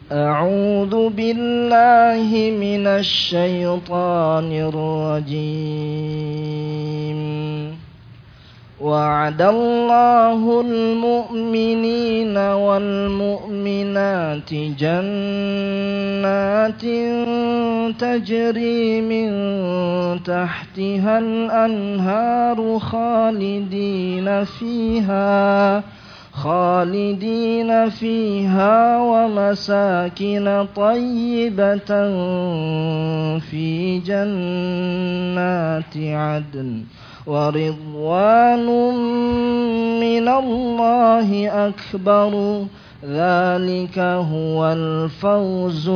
أعوذ بالله من الشيطان الرجيم وعد الله المؤمنين والمؤمنات جنات تجري من تحتها الأنهار خالدين فيها ومساكن طيبة في جنات عدن ورضوان من الله أكبر ذلك هو الفوز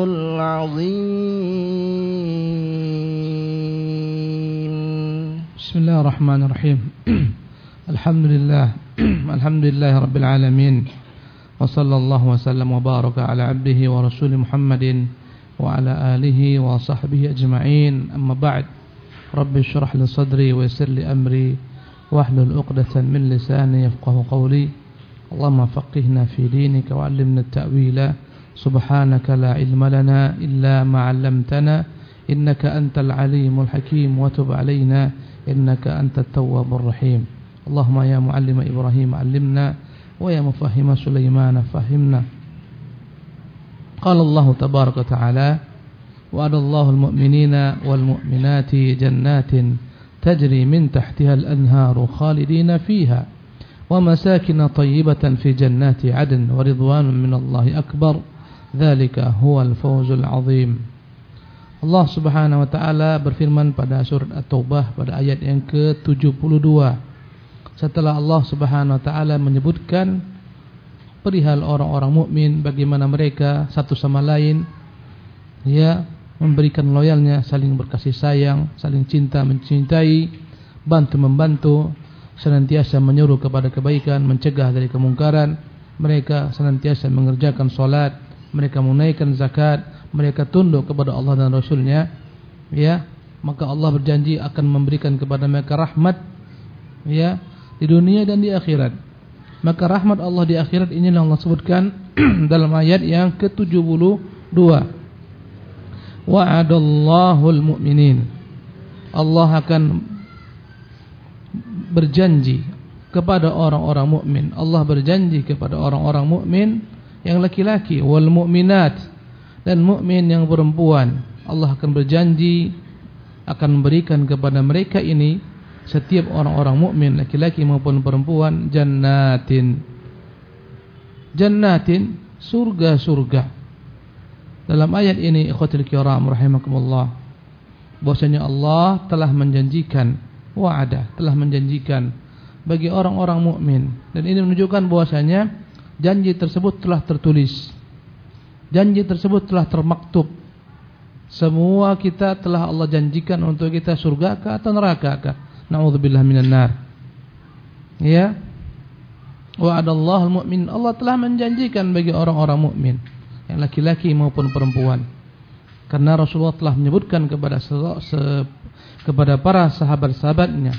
العظيم. بسم الله الرحمن الرحيم. الحمد لله رب العالمين وصلى الله وسلم وبارك على عبده ورسوله محمد وعلى آله وصحبه أجمعين. أما بعد، رب اشرح لي صدري ويسر لي أمري واحلل عقدة من لساني يفقه قولي. اللهم فقهنا في دينك وعلمنا التأويل. سبحانك لا علم لنا إلا ما علمتنا إنك أنت العليم الحكيم وتب علينا إنك أنت التواب الرحيم. اللهم يا معلم إبراهيم علمنا ويا مفهم سليمان فهمنا. قال الله تبارك وتعالى: وعد الله المؤمنين والمؤمنات جنات تجري من تحتها الأنهار خالدين فيها ومساكن طيبة في جنات عدن ورضوان من الله أكبر ذلك هو الفوز العظيم. Allah Subhanahu wa taala berfirman pada surat At-Taubah pada ayat yang ke-72, setelah Allah Subhanahu wa taala menyebutkan perihal orang-orang mukmin, bagaimana mereka satu sama lain memberikan loyalnya, saling berkasih sayang, saling cinta mencintai, bantu membantu, senantiasa menyuruh kepada kebaikan, mencegah dari kemungkaran. Mereka senantiasa mengerjakan salat, mereka menunaikan zakat, mereka tunduk kepada Allah dan Rasulnya, maka Allah berjanji akan memberikan kepada mereka rahmat, di dunia dan di akhirat. Maka rahmat Allah di akhirat ini yang Allah sebutkan dalam ayat yang ke-72. Wa'adallahul mu'minin. Allah akan berjanji kepada orang-orang mukmin. Allah berjanji kepada orang-orang mukmin yang laki-laki, wal mu'minat, dan mukmin yang perempuan. Allah akan berjanji akan memberikan kepada mereka ini, setiap orang-orang mukmin laki-laki maupun perempuan, jannatin, surga-surga. Dalam ayat ini ikhwatul kiram rahimakumullah, bahwasanya Allah telah menjanjikan, telah menjanjikan bagi orang-orang mukmin, dan ini menunjukkan bahwasanya janji tersebut telah tertulis, janji tersebut telah termaktub. Semua kita telah Allah janjikan untuk kita surga atau neraka. Na'udzubillah minan nar. Wa'adallahul mu'min. Allah telah menjanjikan bagi orang-orang mukmin, yang laki-laki maupun perempuan. Karena Rasulullah telah menyebutkan kepada kepada para sahabat-sahabatnya,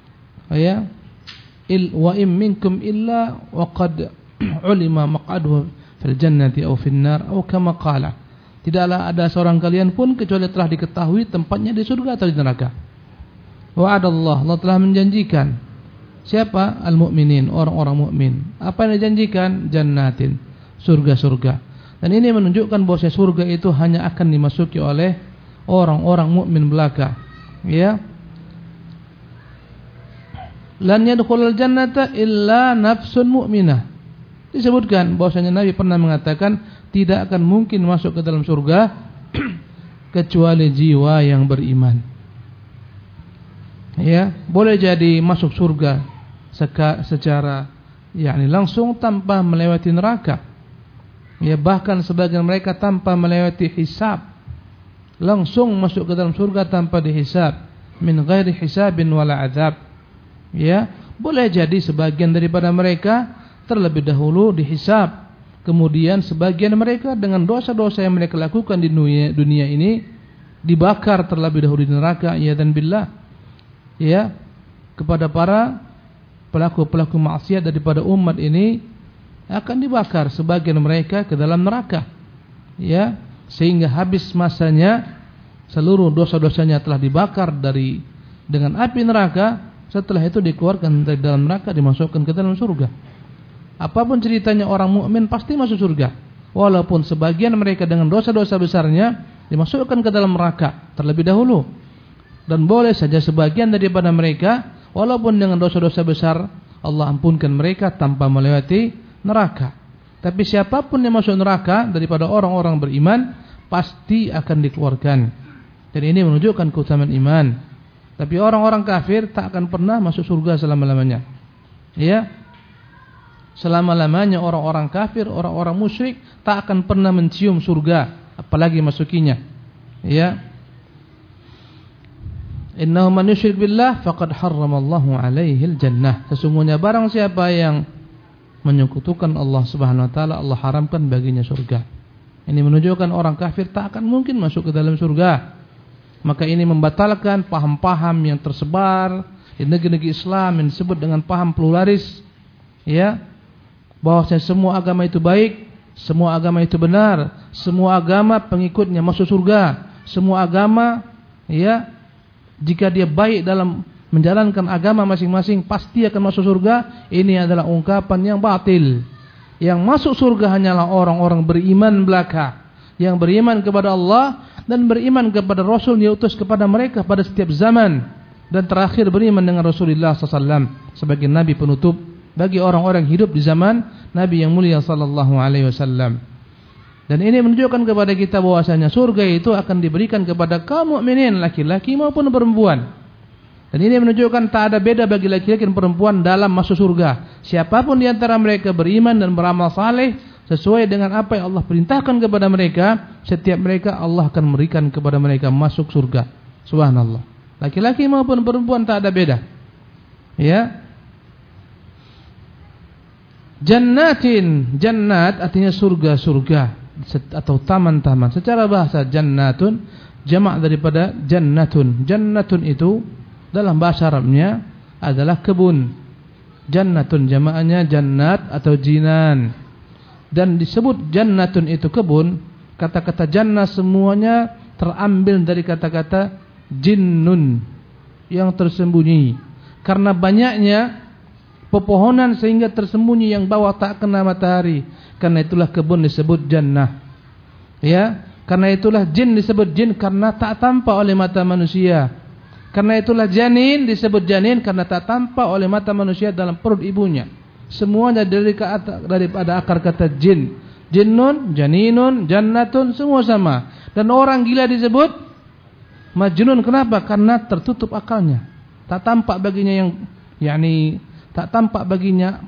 wa in minkum illa waqad ulima maq'aduhu fil jannati aw fin nar aw kama qala. Tidaklah ada seorang kalian pun kecuali telah diketahui tempatnya di surga atau di neraka. Wa'adallah, Allah telah menjanjikan. Siapa? Al-mu'minin, orang-orang mukmin. Apa yang dijanjikan? Jannatin, surga-surga. Dan ini menunjukkan bahwa surga itu hanya akan dimasuki oleh orang-orang mukmin belaka. Lan yadkhulul jannata illa nafsun mu'minah. Disebutkan bahwasanya Nabi pernah mengatakan tidak akan mungkin masuk ke dalam surga kecuali jiwa yang beriman. Boleh jadi masuk surga secara langsung tanpa melewati neraka. Bahkan sebagian mereka tanpa melewati hisab, langsung masuk ke dalam surga tanpa dihisab, min ghairi hisabin wala azab. Boleh jadi sebagian daripada mereka terlebih dahulu dihisab, kemudian sebagian mereka dengan dosa-dosa yang mereka lakukan di dunia ini dibakar terlebih dahulu di neraka. Dan billah, kepada para pelaku-pelaku maksiat daripada umat ini akan dibakar sebagian mereka ke dalam neraka. ya, sehingga habis masanya, seluruh dosa-dosanya telah dibakar dengan api neraka. Setelah itu dikeluarkan dari dalam neraka, dimasukkan ke dalam surga. Apapun ceritanya orang mukmin pasti masuk surga, walaupun sebagian mereka dengan dosa-dosa besarnya dimasukkan ke dalam neraka terlebih dahulu. Dan boleh saja sebagian daripada mereka walaupun dengan dosa-dosa besar Allah ampunkan mereka tanpa melewati neraka. Tapi siapapun yang masuk neraka daripada orang-orang beriman pasti akan dikeluarkan. Dan ini menunjukkan keutamaan iman. Tapi orang-orang kafir tak akan pernah masuk surga selama-lamanya. Ya. Selama-lamanya orang-orang kafir, orang-orang musyrik tak akan pernah mencium surga, apalagi masukinya. Ya. Innahu man yusyrik billah faqad harramallahu alaihil jannah. Sesungguhnya barang siapa yang menyekutukan Allah Subhanahu wa taala, Allah haramkan baginya surga. Ini menunjukkan orang kafir tak akan mungkin masuk ke dalam surga. Maka ini membatalkan paham-paham yang tersebar di negeri-negeri Islam yang disebut dengan paham pluralis, ya, bahwasanya semua agama itu baik, semua agama itu benar, semua agama pengikutnya masuk surga, semua agama, ya, jika dia baik dalam menjalankan agama masing-masing pasti akan masuk surga. Ini adalah ungkapan yang batil. Yang masuk surga hanyalah orang-orang beriman belaka, yang beriman kepada Allah dan beriman kepada Rasul yang diutus kepada mereka pada setiap zaman, dan terakhir beriman dengan Rasulullah SAW sebagai Nabi penutup bagi orang-orang hidup di zaman Nabi yang mulia sallallahu alaihi wasallam. Dan ini menunjukkan kepada kita bahwasanya surga itu akan diberikan kepada kaum mukminin laki-laki maupun perempuan. Dan ini menunjukkan tak ada beda bagi laki-laki dan perempuan dalam masuk surga. Siapapun di antara mereka beriman dan beramal saleh sesuai dengan apa yang Allah perintahkan kepada mereka, setiap mereka Allah akan memberikan kepada mereka masuk surga. Subhanallah. Laki-laki maupun perempuan tak ada beda. Ya. Jannatin, jannat artinya surga-surga atau taman-taman. Secara bahasa jannatun jamak daripada jannatun. Jannatun itu dalam bahasa Arabnya adalah kebun. Jannatun jamaknya jannat atau jinan. Dan disebut jannatun itu kebun. Kata-kata jannah semuanya terambil dari kata-kata jinnun, yang tersembunyi. Karena banyaknya pepohonan sehingga tersembunyi yang bawah tak kena matahari. Karena itulah kebun disebut jannah. Ya, karena itulah jin disebut jin karena tak tampak oleh mata manusia. Karena itulah janin disebut janin karena tak tampak oleh mata manusia dalam perut ibunya. Semuanya daripada akar kata jin. Jinnun, janinun, jannatun, semua sama. Dan orang gila disebut majnun. Kenapa? Karena tertutup akalnya. Tak tampak baginya tak tampak baginya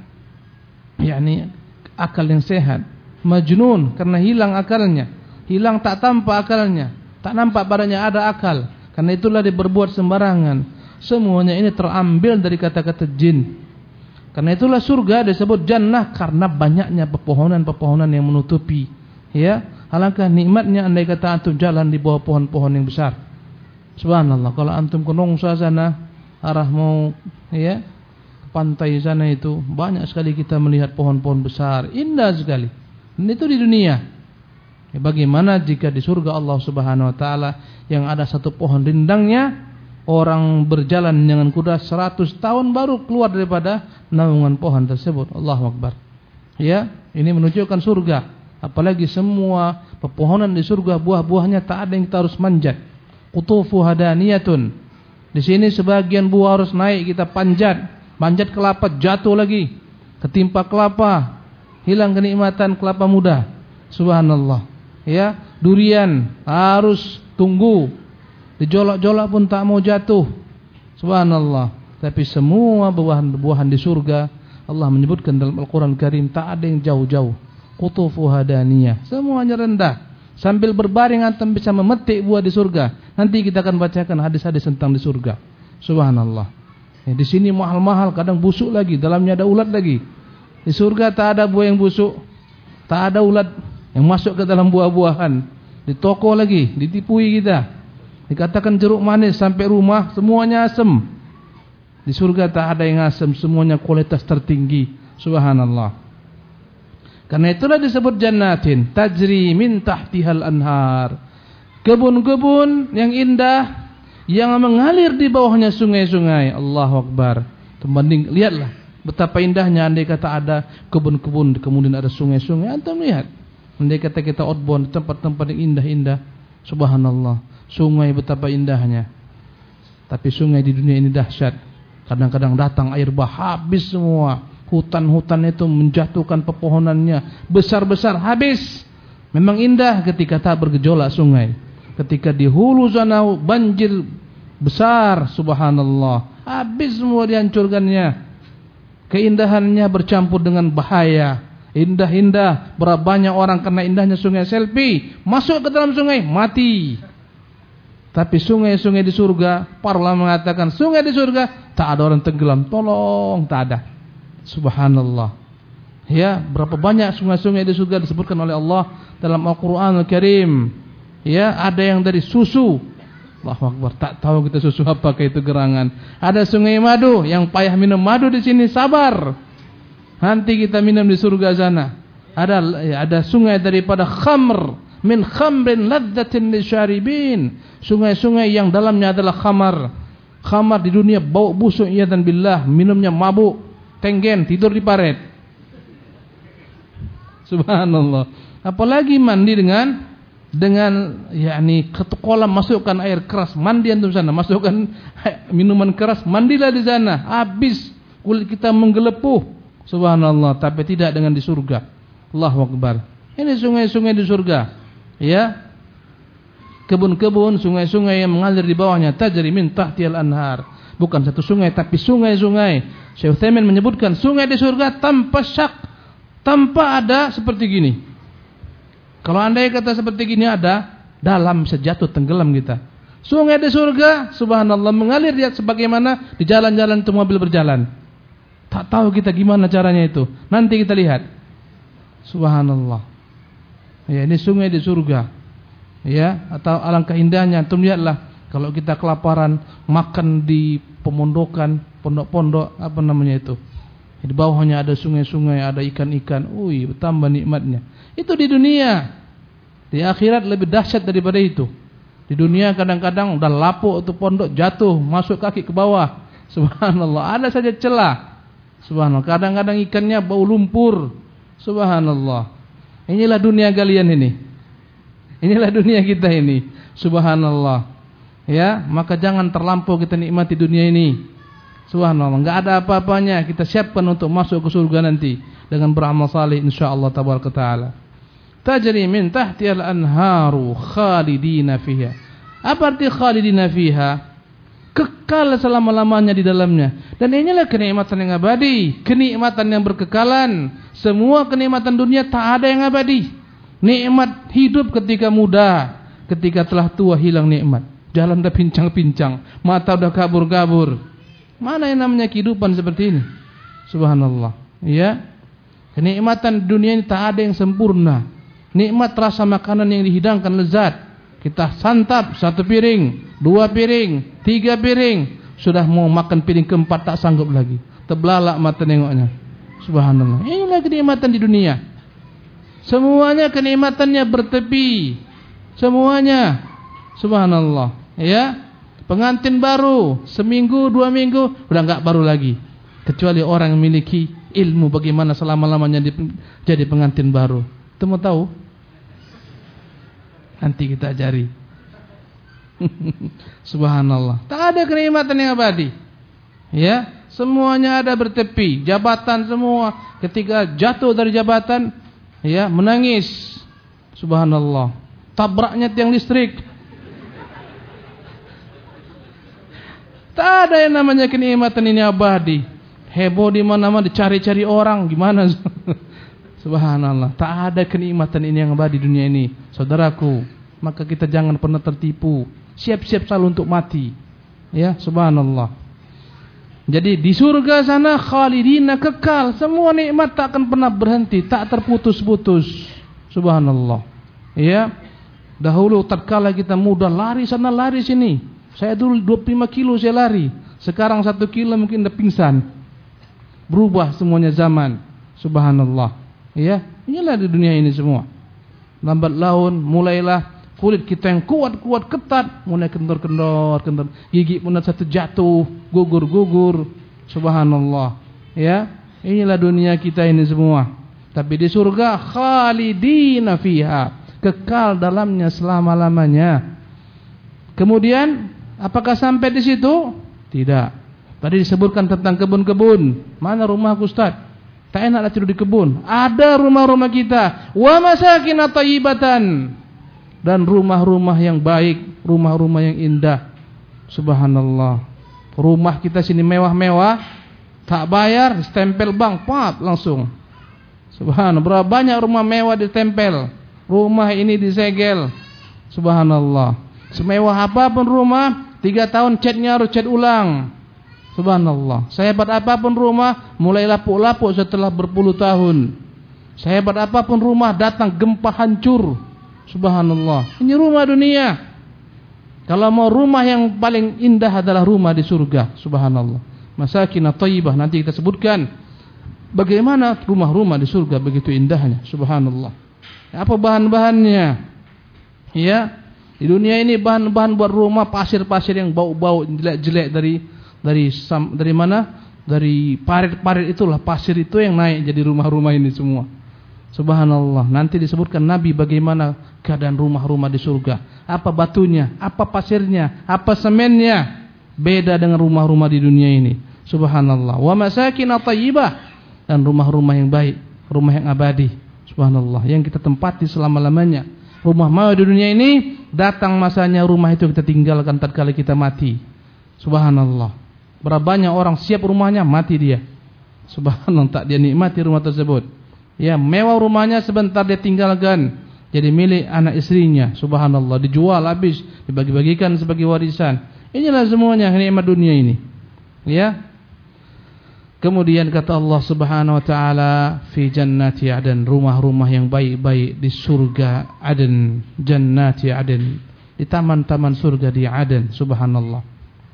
akal yang sehat. Majnun karena hilang akalnya. Hilang, tak tampak akalnya. Tak nampak padanya ada akal. Karena itulah dia berbuat sembarangan. Semuanya ini terambil dari kata-kata jin. Karena itulah surga disebut jannah karena banyaknya pepohonan-pepohonan yang menutupi. Ya, alangkah nikmatnya andai kata antum jalan di bawah pohon-pohon yang besar. Subhanallah, kalau antum ke Nongsa sana, arah mau ke pantai sana itu, banyak sekali kita melihat pohon-pohon besar, indah sekali. Dan itu di dunia. Bagaimana jika di surga Allah Subhanahu wa taala yang ada satu pohon rindangnya, orang berjalan dengan kuda 100 tahun baru keluar daripada naungan pohon tersebut. Allahu Akbar. Ya, ini menunjukkan surga. Apalagi semua pepohonan di surga, buah-buahnya tak ada yang kita harus manjat. Qutufu hadaniyatun. Di sini sebagian buah harus naik kita panjat kelapa jatuh lagi, ketimpa kelapa, hilang kenikmatan kelapa muda. Subhanallah. Ya, durian harus tunggu, dijolak-jolak pun tak mau jatuh. Subhanallah. Tapi semua buah-buahan di surga Allah menyebutkan dalam Al-Quran Karim tak ada yang jauh-jauh. Qutufu hadaniyah, semuanya rendah. Sambil berbaring antum bisa memetik buah di surga. Nanti kita akan bacakan hadis-hadis tentang di surga. Subhanallah. Ya, di sini mahal-mahal, kadang busuk lagi, dalamnya ada ulat lagi. Di surga tak ada buah yang busuk, tak ada ulat yang masuk ke dalam buah-buahan. Di toko lagi ditipui kita. Dikatakan jeruk manis sampai rumah semuanya asam. Di surga tak ada yang asam, semuanya kualitas tertinggi. Subhanallah. Karena itulah disebut jannatin tajri min tahtihal anhar. Kebun-kebun yang indah yang mengalir di bawahnya sungai-sungai. Allahu Akbar. Terbanding, lihatlah betapa indahnya andai kata ada kebun-kebun kemudian ada sungai-sungai. Antum lihat. Andai kata kita outbound tempat-tempat yang indah-indah. Subhanallah. Sungai betapa indahnya. Tapi sungai di dunia ini dahsyat. Kadang-kadang datang air bah habis semua. Hutan-hutan itu menjatuhkan pepohonannya. Besar-besar habis. Memang indah ketika tak bergejolak sungai. Ketika di hulu sana banjir besar. Subhanallah. Habis semua dihancurkannya. Keindahannya bercampur dengan bahaya. Indah-indah. Berapa banyak orang kena indahnya sungai selfie. Masuk ke dalam sungai, mati. Tapi sungai-sungai di surga, para ulama mengatakan sungai di surga tak ada orang tenggelam, tolong, tak ada. Subhanallah. Ya, berapa banyak sungai-sungai di surga disebutkan oleh Allah dalam Al-Qur'anul Karim. Ya, ada yang dari susu. Allahu Akbar, tak tahu kita susu apakah itu gerangan. Ada sungai madu, yang payah minum madu di sini sabar. Nanti kita minum di surga sana. Ada sungai daripada khamr, min khamrin ladzatin lisyaribin. Sungai-sungai yang dalamnya adalah khamar. Khamar di dunia bau busuk, ya dan billah, minumnya mabuk, tenggen, tidur di paret. Subhanallah. Apalagi mandi dengan yakni ke kolam, masukkan air keras, mandi antum sana, masukkan minuman keras, mandilah di sana. Habis kulit kita menggelepuh. Subhanallah, tapi tidak dengan di surga. Allahu Akbar. Ini sungai-sungai di surga. Ya. Kebun-kebun, sungai-sungai yang mengalir di bawahnya, tajri min tahtihal anhar. Bukan satu sungai tapi sungai-sungai. Syekh Utsaimin menyebutkan sungai di surga tanpa syak, tanpa ada seperti gini. Kalau andai kata seperti gini ada, dalam bisa jatuh tenggelam kita. Sungai di surga, subhanallah, mengalir dia sebagaimana di jalan-jalan itu mobil berjalan. Tak tahu kita gimana caranya itu. Nanti kita lihat. Subhanallah. Ya, ini sungai di surga. Ya, atau alangkah indahnya antum lihatlah kalau kita kelaparan makan di pemondokan, pondok-pondok apa namanya itu. Di bawahnya ada sungai-sungai, ada ikan-ikan. Bertambah nikmatnya. Itu di dunia. Di akhirat lebih dahsyat daripada itu. Di dunia kadang-kadang udah lapuk itu pondok, jatuh, masuk kaki ke bawah. Subhanallah, ada saja celah. Subhanallah, kadang-kadang ikannya bau lumpur. Subhanallah. Inilah dunia kalian ini. Inilah dunia kita ini. Subhanallah. Ya, maka jangan terlampau kita nikmati dunia ini. Subhanallah, enggak ada apa-apanya. Kita siapkan untuk masuk ke surga nanti dengan beramal saleh insyaallah tabaraka taala. Tajri min tahtihal anharu khalidina fiha. Apa arti khalidina fiha? Kekal selama-lamanya di dalamnya. Dan inilah kenikmatan yang abadi, kenikmatan yang berkekalan. Semua kenikmatan dunia tak ada yang abadi. Nikmat hidup ketika muda, ketika telah tua hilang nikmat. Jalan dah pincang-pincang, mata dah kabur-kabur. Mana yang namanya kehidupan seperti ini? Subhanallah. Ya. Kenikmatan dunia ini tak ada yang sempurna. Nikmat rasa makanan yang dihidangkan lezat. Kita santap 1 piring, 2 piring, 3 piring, sudah mau makan piring keempat tak sanggup lagi. Terbelalak mata nengoknya. Subhanallah. Inilah kenikmatan di dunia. Semuanya kenikmatannya bertepi. Semuanya. Subhanallah. Ya. Pengantin baru, seminggu, 2 minggu, udah enggak baru lagi. Kecuali orang yang memiliki ilmu bagaimana selama-lamanya jadi pengantin baru. Itu mau tahu? Nanti kita ajari. Subhanallah. Tak ada kenikmatan yang abadi. Ya. Semuanya ada bertepi. Jabatan semua. Ketika jatuh dari jabatan, ya, menangis. Subhanallah. Tabraknya tiang listrik. Tak ada yang namanya kenikmatan ini abadi. Heboh di mana-mana, dicari-cari orang, gimana? Subhanallah. Tak ada kenikmatan ini yang abadi di dunia ini, saudaraku. Maka kita jangan pernah tertipu. Siap-siap selalu untuk mati. Ya, subhanallah. Jadi di surga sana khalidina, kekal. Semua nikmat tak akan pernah berhenti, tak terputus-putus. Subhanallah. Ya. Dahulu tatkala kita muda lari sana lari sini. Saya dulu 25 kilo saya lari. Sekarang 1 kilo mungkin udah pingsan. Berubah semuanya zaman. Subhanallah. Ya. Inilah di dunia ini semua. Lambat laun mulailah kulit kita yang kuat ketat mulai kendor. Gigi pun satu jatuh, gugur. Subhanallah. Ya, inilah dunia kita ini semua. Tapi di surga khalidina fiha, kekal dalamnya selama-lamanya. Kemudian apakah sampai di situ? Tidak. Tadi disebutkan tentang kebun-kebun. Mana rumah Ustaz? Tak enaklah tidur di kebun. Ada rumah-rumah kita. Wa masakin thayyibatan. Dan rumah-rumah yang baik, rumah-rumah yang indah. Subhanallah. Rumah kita sini mewah-mewah, tak bayar, stempel bank, pap langsung. Subhanallah. Berapa banyak rumah mewah ditempel. Rumah ini disegel. Subhanallah. Semewah apapun rumah, 3 tahun catnya harus cat ulang. Subhanallah. Sehebat apapun rumah, mulai lapuk-lapuk setelah berpuluh tahun. Sehebat apapun rumah, datang gempa hancur. Subhanallah. Ini rumah dunia. Kalau mau rumah yang paling indah adalah rumah di surga. Subhanallah. Masakin thayyibah. Nanti kita sebutkan bagaimana rumah-rumah di surga begitu indahnya. Subhanallah. Apa bahan-bahannya? Ya, di dunia ini bahan-bahan buat rumah pasir-pasir yang bau-bau jelek-jelek dari mana? Dari parit-parit itulah, pasir itu yang naik jadi rumah-rumah ini semua. Subhanallah. Nanti disebutkan Nabi bagaimana keadaan rumah-rumah di surga. Apa batunya, apa pasirnya, apa semennya. Beda dengan rumah-rumah di dunia ini. Subhanallah. Wa masakin thayyibah, dan rumah-rumah yang baik, rumah yang abadi. Subhanallah. Yang kita tempati selama-lamanya. Rumah mewah di dunia ini, datang masanya rumah itu kita tinggalkan tatkala kita mati. Subhanallah. Berapa banyak orang siap rumahnya, mati dia. Subhanallah, tak dia nikmati rumah tersebut. Ya, mewah rumahnya sebentar dia tinggalkan, jadi milik anak istrinya. Subhanallah, dijual habis, dibagi-bagikan sebagai warisan. Inilah semuanya nikmat dunia ini. Ya. Kemudian kata Allah Subhanahu wa taala, fi jannati aden, rumah-rumah yang baik-baik di surga Aden, jannati Aden, di taman-taman surga di Aden. Subhanallah.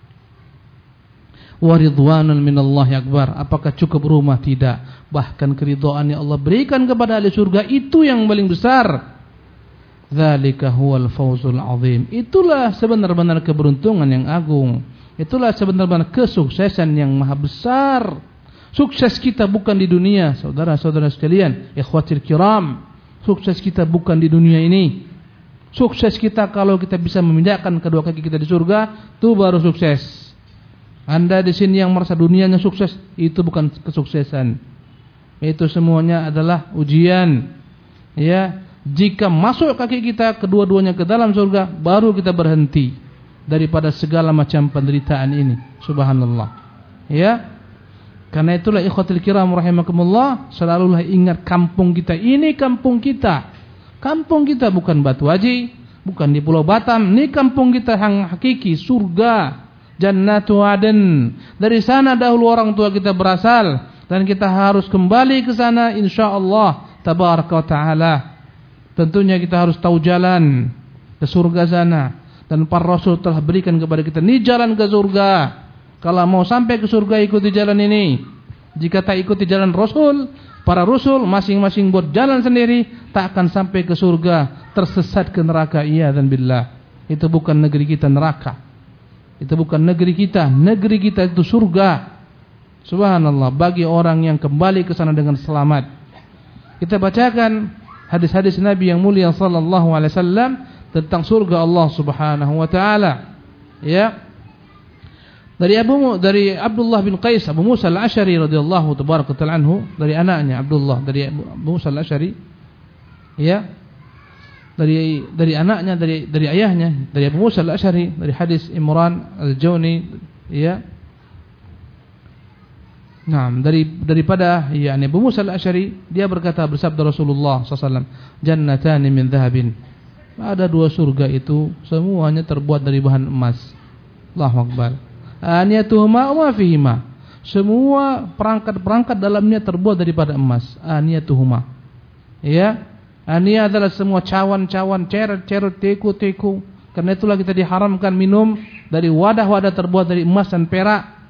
Wa ridwanun minallahi akbar. Apakah cukup rumah? Tidak. Bahkan keridhaan yang Allah berikan kepada ahli surga itu yang paling besar. Dzalika huwal fawzul azim. Itulah sebenar-benar keberuntungan yang agung. Itulah sebenar-benar kesuksesan yang maha besar. Sukses kita bukan di dunia, saudara-saudara sekalian, ikhwatil kiram. Sukses kita bukan di dunia ini. Sukses kita kalau kita bisa memindahkan kedua kaki kita di surga, itu baru sukses. Anda di sini yang merasa dunianya sukses, itu bukan kesuksesan. Itu semuanya adalah ujian. Ya, jika masuk kaki kita kedua-duanya ke dalam surga, baru kita berhenti daripada segala macam penderitaan ini. Subhanallah. Ya. Karena itulah ikhwatul kiram rahimakumullah, selalulah ingat kampung kita. Ini kampung kita. Kampung kita bukan Batu Haji, bukan di Pulau Batam. Ini kampung kita yang hakiki, surga. Jannatu Aden. Dari sana dahulu orang tua kita berasal, dan kita harus kembali ke sana insyaallah tabaraka wa taala. Tentunya kita harus tahu jalan ke surga sana, dan para rasul telah berikan kepada kita ini jalan ke surga. Kalau mau sampai ke surga ikuti jalan ini. Jika tak ikuti jalan rasul, para rasul masing-masing buat jalan sendiri, tak akan sampai ke surga, tersesat ke neraka. Iya dan billah. Itu bukan negeri kita neraka. Itu bukan negeri kita. Negeri kita itu surga. Subhanallah. Bagi orang yang kembali ke sana dengan selamat. Kita bacakan hadis-hadis Nabi yang mulia sallallahu alaihi wasallam tentang surga Allah Subhanahu wa taala. Ya. Dari Abdullah bin Qais, Abu Musa al-Asy'ari radhiyallahu tabaraka ta'ala anhu, dari anaknya Abdullah, dari Abu Musa al-Asy'ari. Ya. Dari anaknya, dari ayahnya, dari Abu Musa al-Asy'ari, dari hadis Imran al-Jawni, ya. Nah, daripada yakni Abu Musa al-Asy'ari, dia berkata, bersabda Rasulullah sallallahu alaihi wasallam, "Jannatani min dhahabin." Ada 2 surga itu semuanya terbuat dari bahan emas. Allahu akbar. Aniyatuhuma wa fihima. Semua perangkat-perangkat dalamnya terbuat daripada emas. Aniyatuhuma. Ya. Aniyah adalah semua cawan-cawan, ceret-ceret, teko-teko. Karena itulah kita diharamkan minum dari wadah-wadah terbuat dari emas dan perak.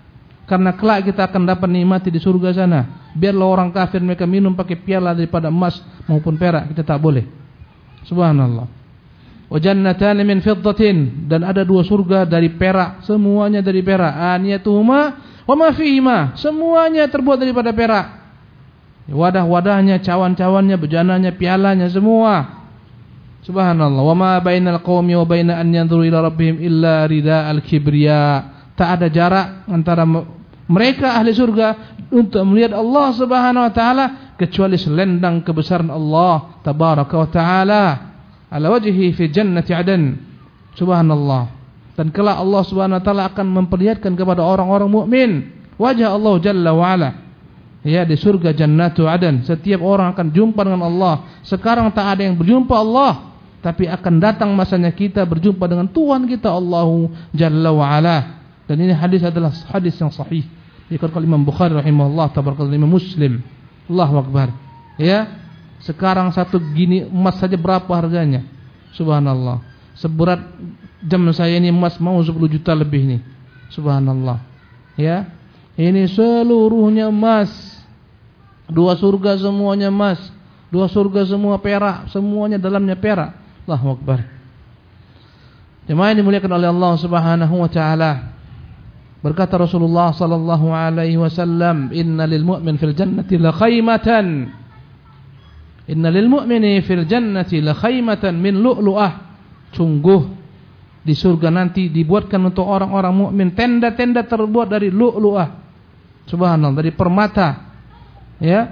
Karena kelak kita akan dapat nikmati di surga sana. Biarlah orang kafir mereka minum pakai piala daripada emas maupun perak, kita tak boleh. Subhanallah. Wa jannatan min fiddatin, dan ada 2 surga dari perak, semuanya dari perak. Aniyatuhuma wa ma fihima, semuanya terbuat daripada perak. Wadah-wadahnya, cawan-cawannya, bejananya, pialanya semua. Subhanallah. Wa ma bainal qaumi wa baina an yanzuru ila rabbihim illa rida'al kibriya. Tak ada jarak antara mereka ahli surga untuk melihat Allah Subhanahu wa taala kecuali selendang kebesaran Allah tabaraka wa taala ala wajhi fi jannati adan. Subhanallah. Dan kelak Allah Subhanahu wa taala akan memperlihatkan kepada orang-orang mukmin wajah Allah jalla wa ala. Ya, di surga jannatu adan. Setiap orang akan jumpa dengan Allah. Sekarang tak ada yang berjumpa Allah, tapi akan datang masanya kita berjumpa dengan Tuhan kita Allah jalla wa ala. Dan ini hadis adalah hadis yang sahih. Dikatakan Imam Bukhari rahimahullah, tabarakallah, Imam Muslim. Allahu akbar. Ya, sekarang satu gini emas saja berapa harganya? Subhanallah. Seberat jam saya ini emas mau 10 juta lebih nih. Subhanallah. Ya. Ini seluruhnya emas. 2 surga semuanya emas. 2 surga semua perak, semuanya dalamnya perak. Allahu akbar. Jemaah yang dimuliakan oleh Allah Subhanahu wa taala. Berkata Rasulullah sallallahu alaihi wasallam, "Inna lil mu'min fil jannati la khaymatan." Inna lil mu'mini fil jannati la khaymatan min lu'lu'ah. Sungguh di surga nanti dibuatkan untuk orang-orang mukmin tenda-tenda terbuat dari lu'lu'ah. Subhanallah, dari permata. Ya.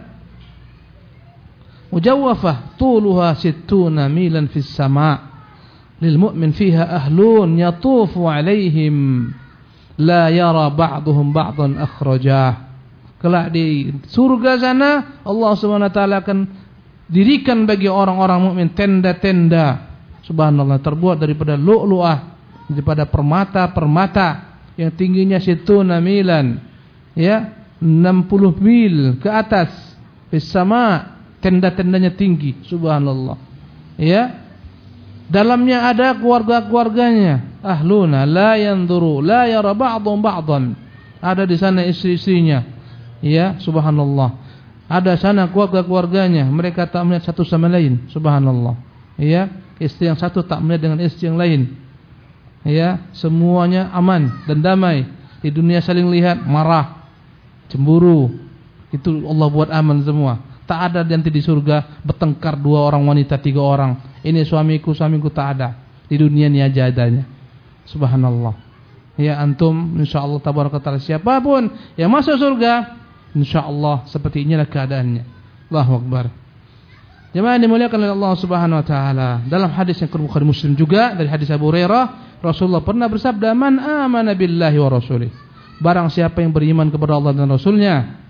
Mujawwafah tuluha 60 milan fis sama'. Lil mu'min fiha ahlun yatufu 'alaihim la yara ba'duhum ba'dan akhrajah. Kelak di surga sana Allah Subhanahu wa taala akan dirikan bagi orang-orang mukmin tenda-tenda, subhanallah, terbuat daripada lu'lu'ah, daripada permata-permata yang tingginya 60 milan, ya, 60 mil ke atas, fis sama, tenda-tendanya tinggi, subhanallah. Ya. Dalamnya ada keluarga-keluarganya, ahluna la yanzuru la yara ba'dhum ba'dhan. Ada di sana istri-istrinya, ya, subhanallah. Ada sana keluarga-keluarganya, mereka tak melihat satu sama lain, subhanallah. Ya, istri yang satu tak melihat dengan istri yang lain. Ya, semuanya aman dan damai. Di dunia saling lihat, marah, cemburu. Itu Allah buat aman semua. Tak ada nanti di surga bertengkar 2 orang wanita, 3 orang. Ini suamiku, suamiku, tak ada. Di dunia ini aja adanya. Subhanallah. Ya, antum insyaallah tabaraka taala siapapun yang masuk surga, insyaallah seperti inilah keadaannya. Allahu akbar. Jemaah dimuliakan oleh Allah Subhanahu wa taala. Dalam hadis yang Bukhari Muslim juga dari hadis Abu Hurairah, Rasulullah pernah bersabda, "Man amana billahi wa rasulih." Barang siapa yang beriman kepada Allah dan Rasulnya,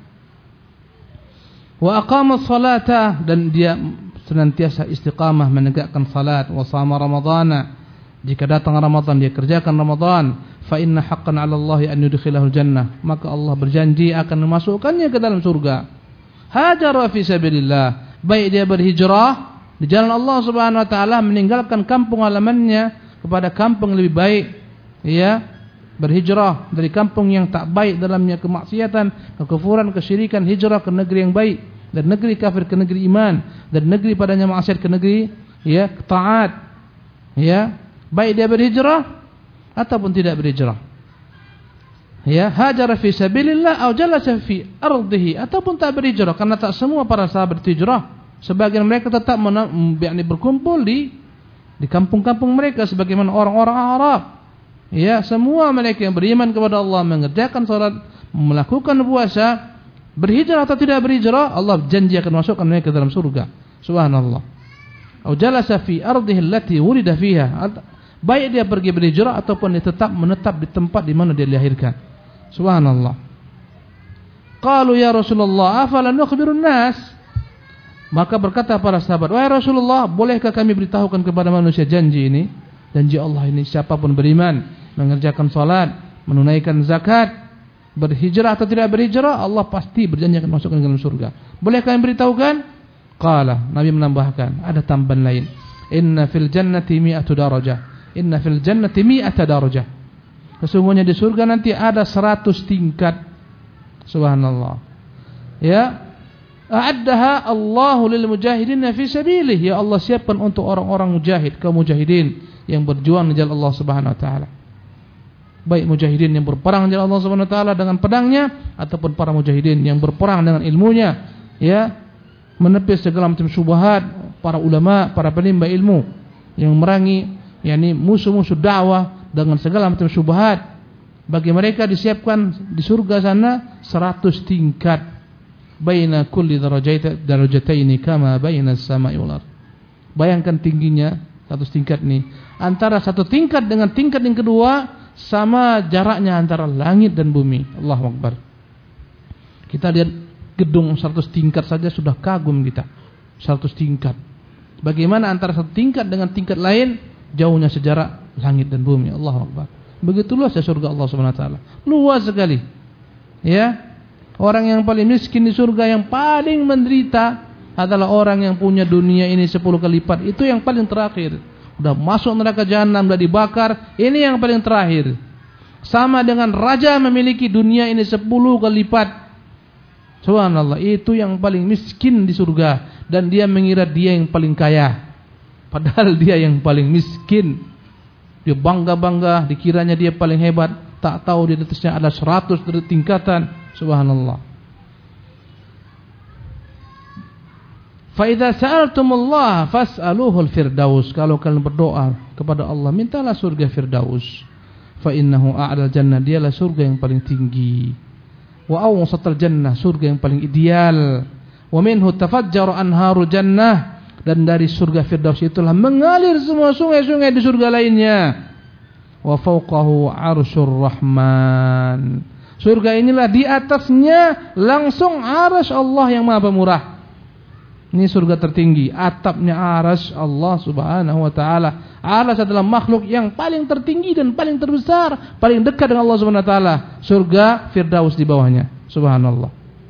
wa aqama sholata, dan dia senantiasa istiqamah menegakkan salat, wa shama ramadhana, jika datang Ramadan dia kerjakan Ramadan, fa inna haqqan 'ala Allah an yudkhilahul jannah, maka Allah berjanji akan memasukkannya ke dalam surga. Hajara fi sabilillah, baik dia berhijrah di jalan Allah Subhanahu wa taala, meninggalkan kampung halamannya kepada kampung yang lebih baik, ya, berhijrah dari kampung yang tak baik dalamnya kemaksiatan, kekufuran, kesyirikan, hijrah ke negeri yang baik, dari negeri kafir ke negeri iman, dari negeri padanya maksiat ke negeri, ya, taat, ya, baik dia berhijrah ataupun tidak berhijrah. Ya, hajara fi sabilillah aw jalasa fi ardihi, ataupun tak berhijrah, karena tak semua para sahabat hijrah. Sebagian mereka tetap berkumpul di kampung-kampung mereka sebagaimana orang-orang Arab. Ya, semua mereka yang beriman kepada Allah, mengerjakan salat, melakukan puasa, berhijrah atau tidak berhijrah, Allah janji akan masukkan mereka ke dalam surga. Subhanallah. Aw jalasa fi ardihi allati wulida fiha, baik dia pergi berhijrah ataupun dia tetap menetap di tempat di mana dia dilahirkan. Subhanallah. Qalu ya Rasulullah, afala nukhbirun nas? Maka berkata para sahabat, wahai Rasulullah, bolehkah kami beritahukan kepada manusia janji ini? Janji Allah ini, siapapun beriman, mengerjakan salat, menunaikan zakat, berhijrah atau tidak berhijrah, Allah pasti berjanji akan masukkan ke dalam surga. Boleh kami beritahukan? Qala, Nabi menambahkan, ada tambahan lain. Inna fil jannati mi'atu darajah. Inna fil jannati mi'ata darajah. Sesungguhnya di surga nanti ada 100 tingkat Subhanallah. Ya, a'addaha Allahu lil mujahidin fi sabilih. Ya Allah siapkan untuk orang-orang mujahid, kaum mujahidin yang berjuang di jalan Allah Subhanahu wa taala. Baik mujahidin yang berperang di jalan Allah Subhanahu wa taala dengan pedangnya ataupun para mujahidin yang berperang dengan ilmunya, ya, menepis segala macam syubhat para ulama, para penimba ilmu yang merangi yakni musuh-musuh dakwah dengan segala macam syubhat. Bagi mereka disiapkan di surga sana 100 tingkat. Baina kulli darajataini kama baina as-sama'i wal ardh. Bayangkan tingginya 100 tingkat nih. Antara satu tingkat dengan tingkat yang kedua sama jaraknya antara langit dan bumi. Allahu Akbar. Kita lihat gedung 100 tingkat saja sudah kagum kita. 100 tingkat. Bagaimana antara satu tingkat dengan tingkat lain jauhnya sejarak langit dan bumi. Allahu Akbar. Begitu luas ya surga Allah Subhanahu wa taala. Luas sekali. Ya. Orang yang paling miskin di surga, yang paling menderita adalah orang yang punya dunia ini 10 kali lipat. Itu yang paling terakhir. Udah masuk neraka jahanam, udah dibakar, ini yang paling terakhir. Sama dengan raja memiliki dunia ini 10 kali lipat. Subhanallah, itu yang paling miskin di surga dan dia mengira dia yang paling kaya. Padahal dia yang paling miskin. Dia bangga-bangga, dikiranya dia paling hebat, tak tahu di atasnya ada 100 tingkatan. Subhanallah. Fa idza sa'altumullah fas'aluhul firdaus. Kalau kalian berdoa kepada Allah, mintalah surga Firdaus. Fa innahu a'lal jannah, dialah surga yang paling tinggi. Wa awsatal jannah, surga yang paling ideal. Wa minhu tafajjaru anharu jannah, dan dari surga Firdaus itulah mengalir semua sungai-sungai di surga lainnya. Wa fawqahu arsyur rahman. Surga inilah di atasnya langsung arsy Allah yang Maha Pemurah. Ini surga tertinggi, atapnya arsy Allah Subhanahu wa taala. Arsy adalah makhluk yang paling tertinggi dan paling terbesar, paling dekat dengan Allah Subhanahu wa taala. Surga Firdaus di bawahnya. Subhanallah.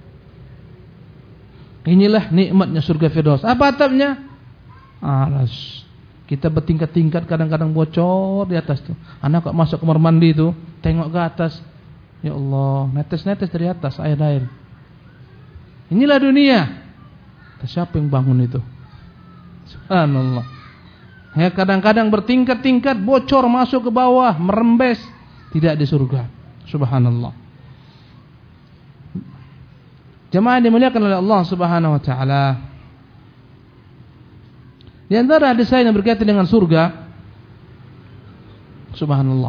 Inilah nikmatnya surga Firdaus. Apa atapnya? Arsy. Kita bertingkat-tingkat, kadang-kadang bocor di atas tuh. Anak kok masuk kamar mandi tuh, tengok ke atas. Ya Allah, netes-netes dari atas air-air. Inilah dunia. Siapa yang bangun itu? Subhanallah. Ya, kadang-kadang bertingkat-tingkat, bocor masuk ke bawah, merembes. Tidak di surga. Subhanallah. Jemaah dimuliakan oleh Allah Subhanahu wa taala. Di antara hadis yang berkaitan dengan surga, subhanallah,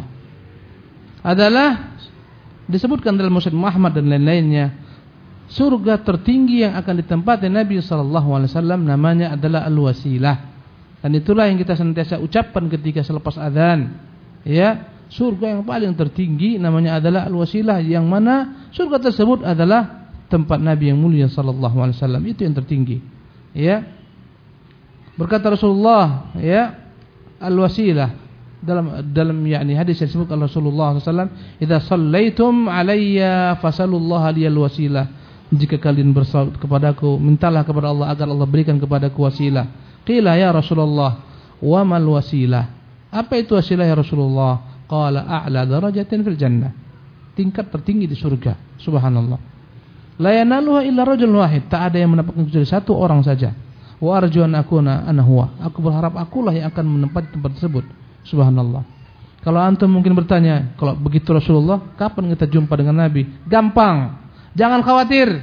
adalah disebutkan dalam Musnad Muhammad dan lain-lainnya, surga tertinggi yang akan ditempati Nabi SAW namanya adalah Al-Wasilah. Dan itulah yang kita senantiasa ucapkan ketika selepas azan. Ya, surga yang paling tertinggi namanya adalah Al-Wasilah, yang mana surga tersebut adalah tempat Nabi yang mulia SAW. Itu yang tertinggi. Ya. Berkata Rasulullah, ya, al-wasilah dalam yakni hadis yang disebut oleh Rasulullah SAW, "Idza shallaitum alayya fasallallahu liyal wasilah." Jika kalian bersalat kepadaku, mintalah kepada Allah agar Allah berikan kepadaku wasilah. Qila ya Rasulullah, wa mal wasilah? Apa itu wasilah ya Rasulullah? Qala a'la darajatin fil jannah. Tingkat tertinggi di surga. Subhanallah. La yanaluha illa rajulun wahid. Tak ada yang mendapatkan kecuali satu orang saja. Wa arju an akuna ana huwa. Aku berharap akulah yang akan menempati tempat tersebut. Subhanallah. Kalau antum mungkin bertanya, kalau begitu Rasulullah, kapan kita jumpa dengan Nabi? Gampang. Jangan khawatir.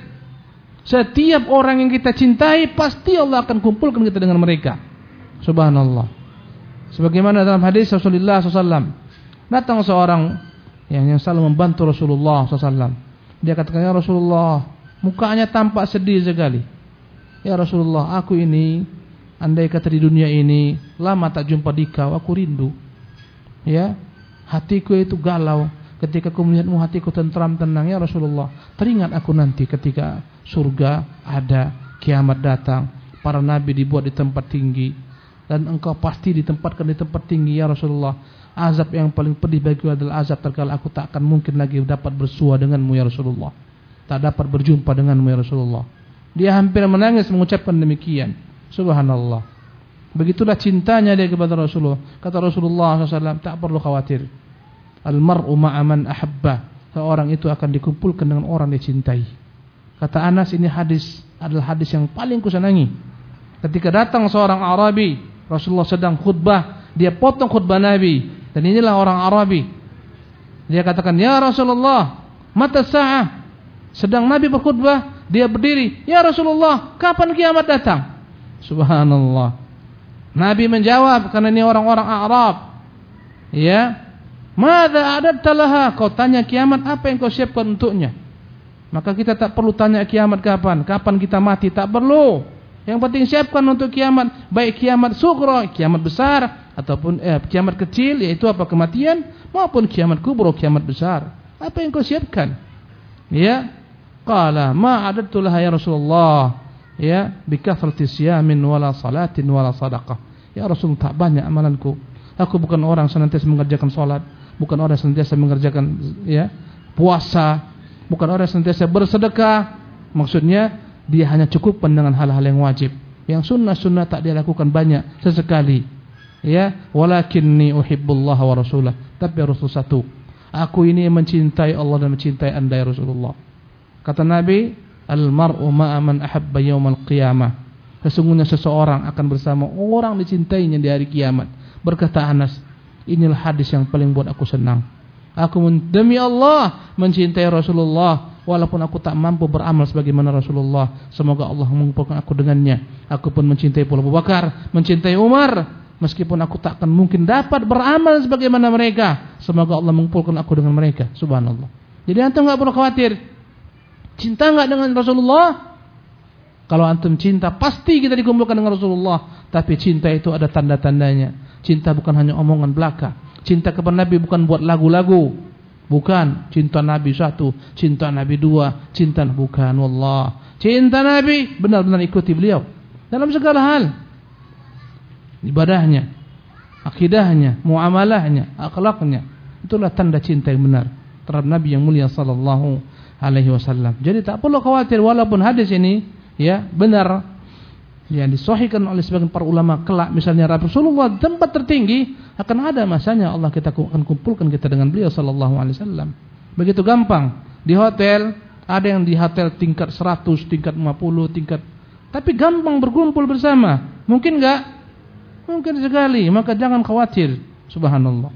Setiap orang yang kita cintai pasti Allah akan kumpulkan kita dengan mereka. Subhanallah. Sebagaimana dalam hadis Rasulullah SAW, datang seorang yang selalu membantu Rasulullah SAW. Dia katakan, ya Rasulullah, mukanya tampak sedih sekali. Ya Rasulullah, aku ini andai kata di dunia ini lama tak jumpa dikau, aku rindu. Ya, hatiku itu galau. Ketika aku melihatmu, hatiku tentram, tenang. Ya Rasulullah, teringat aku nanti ketika surga ada, kiamat datang, para nabi dibuat di tempat tinggi, dan engkau pasti ditempatkan di tempat tinggi. Ya Rasulullah, azab yang paling pedih bagiku adalah azab tatkala aku tak akan mungkin lagi dapat bersua denganmu ya Rasulullah, tak dapat berjumpa denganmu ya Rasulullah. Dia hampir menangis mengucapkan demikian. Subhanallah. Begitulah cintanya dia kepada Rasulullah. Kata Rasulullah SAW, tak perlu khawatir. Al-mar'u ma'a man ahabba. seorang itu akan dikumpulkan dengan orang dia cintai. Kata Anas, ini hadis adalah hadis yang paling kusenangi. Ketika datang seorang Arabi, Rasulullah sedang khutbah, dia potong khutbah Nabi. Dan inilah orang Arabi. Dia katakan, ya Rasulullah, mata sa'ah. Sedang Nabi berkhutbah, dia berdiri, ya Rasulullah, kapan kiamat datang? Subhanallah. Nabi menjawab, karena ini orang-orang Arab. Ya, madza a'dadta laha? Kau tanya kiamat, apa yang kau siapkan untuknya? Maka kita tak perlu tanya kiamat kapan kita mati, tak perlu. Yang penting siapkan untuk kiamat, baik kiamat sughra, kiamat besar, ataupun kiamat kecil, yaitu apa, kematian, maupun kiamat kubra, kiamat besar. Apa yang kau siapkan? Ya, qala ma a'dadtu laha ya Rasulullah, ya, bikathrati siyamin wala salatin wala sadaqah. Ya Rasul, tak banyak amalanku. Aku bukan orang senantiasa mengerjakan salat, bukan orang senantiasa mengerjakan puasa, bukan orang senantiasa bersedekah. Maksudnya dia hanya cukup dengan hal-hal yang wajib. Yang sunnah-sunnah tak dia lakukan banyak, sesekali. Ya, walakinni uhibbullah wa rasulah. Tapi Rasul satu, aku ini mencintai Allah dan mencintai Anda ya Rasulullah. Kata Nabi, al-mar'u ma'a man ahabba yaumal qiyamah. Sesungguhnya seseorang akan bersama orang dicintainya di hari kiamat. Berkata Anas, inilah hadis yang paling buat aku senang. Aku demi Allah mencintai Rasulullah, walaupun aku tak mampu beramal sebagaimana Rasulullah. Semoga Allah mengumpulkan aku dengannya. Aku pun mencintai Abu Bakar, mencintai Umar, meskipun aku tak akan mungkin dapat beramal sebagaimana mereka. Semoga Allah mengumpulkan aku dengan mereka. Subhanallah. Jadi antum enggak perlu khawatir. Cinta enggak dengan Rasulullah? Kalau antum cinta, pasti kita dikumpulkan dengan Rasulullah. Tapi cinta itu ada tanda-tandanya. Cinta bukan hanya omongan belaka. Cinta kepada Nabi bukan buat lagu-lagu. Bukan. Cinta Nabi satu, cinta Nabi dua, cinta bukan. Wallah. Cinta Nabi benar-benar ikuti beliau dalam segala hal. Ibadahnya, akidahnya, muamalahnya, akhlaknya. Itulah tanda cinta yang benar terhadap Nabi yang mulia sallallahu alaihi wasallam. Jadi tak perlu khawatir, walaupun hadis ini benar, disahihkan oleh sebagian para ulama kelak, misalnya Rasulullah tempat tertinggi, akan ada masanya Allah kita akan kumpulkan kita dengan beliau sallallahu alaihi wasallam. Begitu gampang. Di hotel, ada yang di hotel tingkat 100, tingkat 50, tingkat, tapi gampang berkumpul bersama. Mungkin enggak? Mungkin sekali. Maka jangan khawatir. Subhanallah.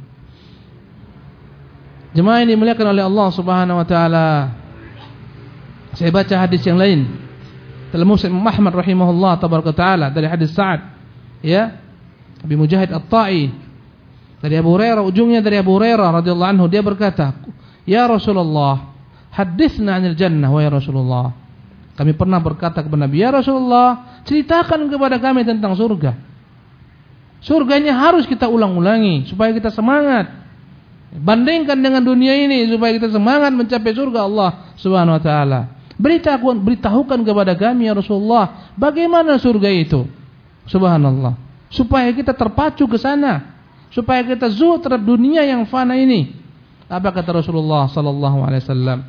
Jemaah ini dimuliakan oleh Allah Subhanahu wa taala. Saya baca hadis yang lain. Dalam Musnad Ahmad rahimahullah tabaraka taala dari hadis Sa'ad, Abi Mujahid At-Ta'i, dari Abu Hurairah, ujungnya dari Abu Hurairah radhiyallahu anhu, dia berkata, "Ya Rasulullah, haditsna 'anil jannah." Wa ya Rasulullah, kami pernah berkata kepada Nabi, "Ya Rasulullah, ceritakan kepada kami tentang surga." Surganya harus kita ulang-ulangi supaya kita semangat. Bandingkan dengan dunia ini supaya kita semangat mencapai surga Allah Subhanahu wa taala. Beritahukan kepada kami ya Rasulullah, bagaimana surga itu? Subhanallah. Supaya kita terpacu ke sana, supaya kita zuhud terhadap dunia yang fana ini. Apa kata Rasulullah sallallahu alaihi wasallam?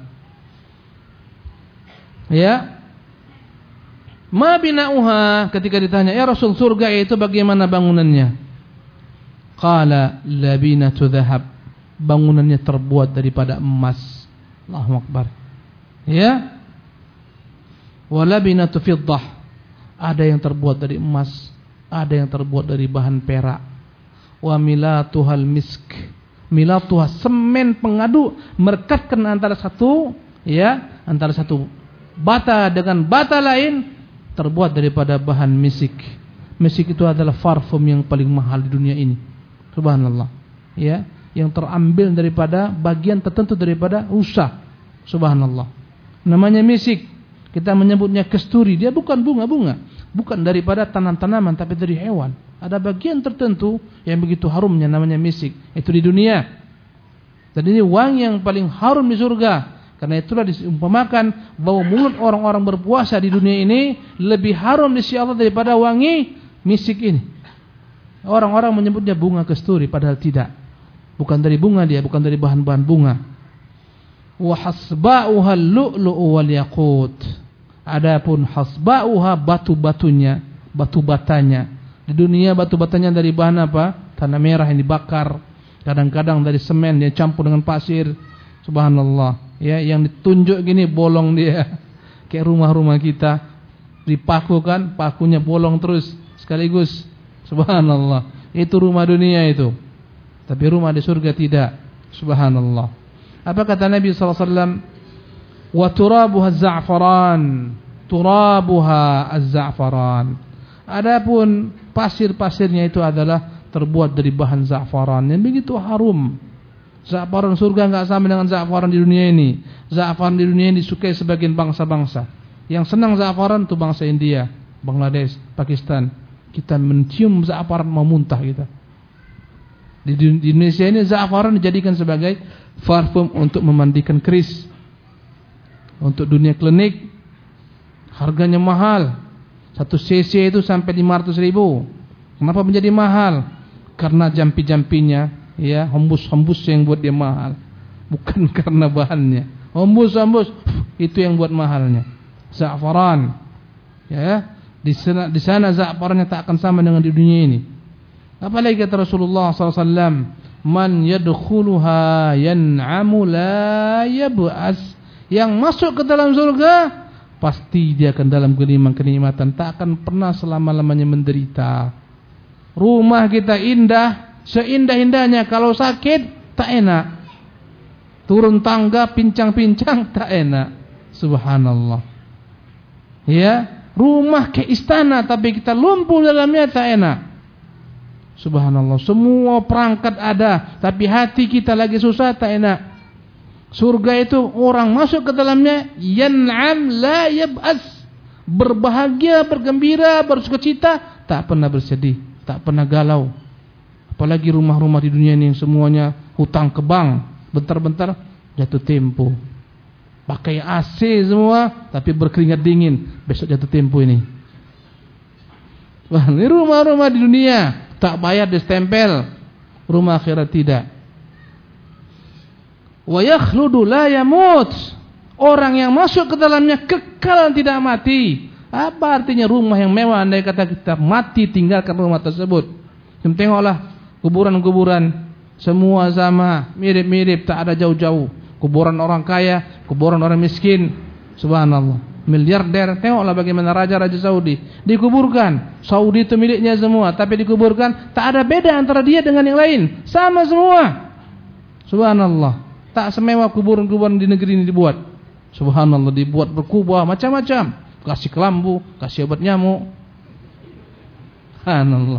Ma bina'uha, ketika ditanya, ya Rasul, surga itu bagaimana bangunannya? Qala labinatu dhahab, bangunannya terbuat daripada emas. Allahu akbar. Walabinatu fiddah, ada yang terbuat dari emas, ada yang terbuat dari bahan perak. Wa milatuhal misk, milatuha, semen pengadu, merekatkan antara satu bata dengan bata lain, terbuat daripada bahan misik. Misik itu adalah parfum yang paling mahal di dunia ini. Subhanallah. Yang terambil daripada bagian tertentu daripada rusa. Subhanallah. Namanya misik. Kita menyebutnya kasturi. Dia bukan bunga-bunga, bukan daripada tanam-tanaman, tapi dari hewan. Ada bagian tertentu yang begitu harumnya, namanya misik. Itu di dunia. Dan ini wangi yang paling harum di surga. Karena itulah diumpamakan bahwa mulut orang-orang berpuasa di dunia ini lebih harum di sisi Allah daripada wangi misik ini. Orang-orang menyebutnya bunga kasturi, padahal tidak. Bukan dari bunga dia, bukan dari bahan-bahan bunga. Wa hasba'uha al-lu'lu'u wal yaqut. Adapun hasba'uha, batu-batunya, batu batanya. Di dunia batu batanya dari bahan apa? Tanah merah yang dibakar. Kadang-kadang dari semen dia campur dengan pasir. Subhanallah. Ya, yang ditunjuk gini bolong dia. Kayak rumah-rumah kita dipakukan, pakunya bolong terus sekaligus. Subhanallah. Itu rumah dunia itu. Tapi rumah di surga tidak. Subhanallah. Apa kata Nabi sallallahu alaihi wasallam? Wa turabuha az-za'faran. Turabuha az-za'faran. Adapun pasir-pasirnya itu adalah terbuat dari bahan za'faran yang begitu harum. Za'faran surga enggak sama dengan za'faran di dunia ini. Za'faran di dunia ini disukai sebagian bangsa-bangsa. Yang senang za'faran itu bangsa India, Bangladesh, Pakistan. Kita mencium za'faran mau muntah kita. Di Indonesia ini za'faran dijadikan sebagai parfum untuk memandikan keris. Untuk dunia klinik harganya mahal. 1 cc itu sampai 500.000. Kenapa menjadi mahal? Karena jampi-jampinya, ya, hembus-hembus yang buat dia mahal. Bukan karena bahannya. Hembus-hembus itu yang buat mahalnya. Za'faran. Ya, di sana za'farannya tak akan sama dengan di dunia ini. Apalagi kata Rasulullah SAW, man yadkhuluha yan'amu la yab'as. Yang masuk ke dalam surga pasti dia akan dalam kenikmatan, tak akan pernah selama-lamanya menderita. Rumah kita indah, seindah-indahnya, kalau sakit tak enak. Turun tangga pincang-pincang tak enak. Subhanallah. Ya, rumah kayak istana tapi kita lumpuh dalamnya tak enak. Subhanallah. Semua perangkat ada tapi hati kita lagi susah tak enak. Surga itu orang masuk ke dalamnya yan'am la yab'as, berbahagia, bergembira, bersukacita, tak pernah bersedih, tak pernah galau. Apalagi rumah-rumah di dunia ini yang semuanya hutang ke bank, bentar-bentar jatuh tempo. Pakai AC semua tapi berkeringat dingin, besok jatuh tempo ini. Wah, ini rumah-rumah di dunia tak bayar distempel, rumah akhirat tidak. Wa yakhludu la yamut. Orang yang masuk ke dalamnya kekal tidak mati. Apa artinya rumah yang mewah? Andai kata kita mati tinggalkan rumah tersebut. Tengoklah kuburan-kuburan semua sama, mirip-mirip, tak ada jauh-jauh. Kuburan orang kaya, kuburan orang miskin. Subhanallah. Miliarder, tengoklah bagaimana raja-raja Saudi dikuburkan. Saudi itu miliknya semua, tapi dikuburkan tak ada beda antara dia dengan yang lain. Sama semua. Subhanallah. Tak semewah kuburan-kuburan di negeri ini dibuat. Subhanallah, dibuat berkubah macam-macam. Kasih kelambu, kasih obat nyamuk. Subhanallah.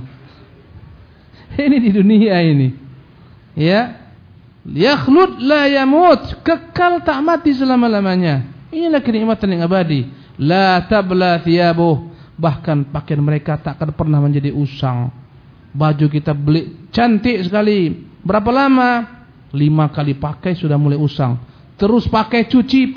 Ini di dunia ini. Ya. Yakhlud la yamut, kekal tak mati selama-lamanya. Inilah kenikmatan yang abadi. La tabla thiyabuh, bahkan pakaian mereka tak akan pernah menjadi usang. Baju kita beli cantik sekali. Berapa lama? 5 kali pakai sudah mulai usang. Terus pakai cuci,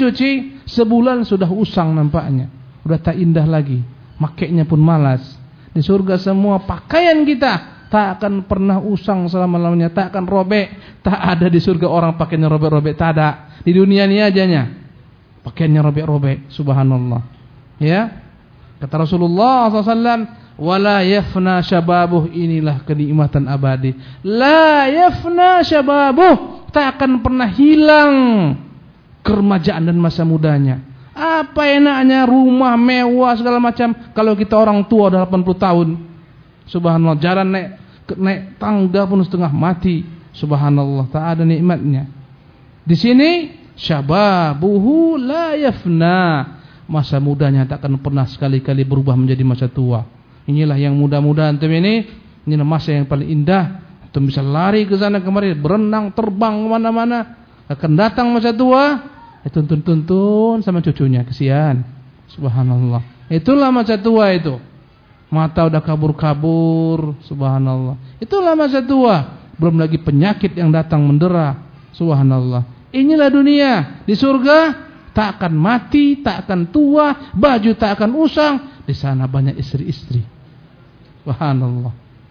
sebulan sudah usang nampaknya. Sudah tak indah lagi. Makainya pun malas. Di surga semua pakaian kita tak akan pernah usang selama-lamanya, tak akan robek. Tak ada di surga orang pakaiannya robek-robek, tak ada. Di dunia ini ajanya pakaiannya robek-robek. Subhanallah. Ya. Kata Rasulullah SAW, wala yafna syababuh, inilah kenikmatan abadi. La yafna syababuh, tak akan pernah hilang keremajaan dan masa mudanya. Apa enaknya rumah mewah segala macam kalau kita orang tua udah 80 tahun. Subhanallah, jalan naik tangga pun setengah mati. Subhanallah, tak ada nikmatnya. Di sini syababuhu la yafna, masa mudanya tak akan pernah sekali-kali berubah menjadi masa tua. Inilah yang muda-muda antum ini. Inilah masa yang paling indah. Antum bisa lari ke sana kemari, berenang, terbang kemana-mana. Akan datang masa tua, tuntun-tuntun sama cucunya, kesian. Subhanallah. Itulah masa tua itu. Mata udah kabur-kabur. Subhanallah. Itulah masa tua. Belum lagi penyakit yang datang mendera. Subhanallah. Inilah dunia. Di surga tak akan mati, tak akan tua, baju tak akan usang. Di sana banyak istri-istri. Subhanallah.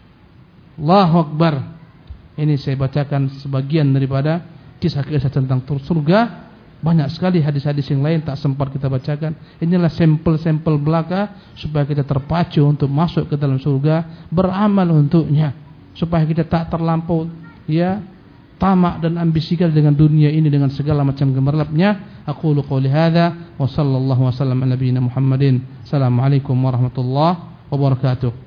Allahu Akbar. Ini saya bacakan sebagian daripada kisah-kisah tentang surga. Banyak sekali hadis-hadis yang lain tak sempat kita bacakan. Inilah sampel-sampel belaka supaya kita terpacu untuk masuk ke dalam surga, beramal untuknya, supaya kita tak terlampau ya tamak dan ambisi kita dengan dunia ini dengan segala macam gemerlapnya. Aqulu qouli hadza wa sallallahu wasallam ala nabiyyina Muhammadin. Assalamualaikum warahmatullahi wabarakatuh.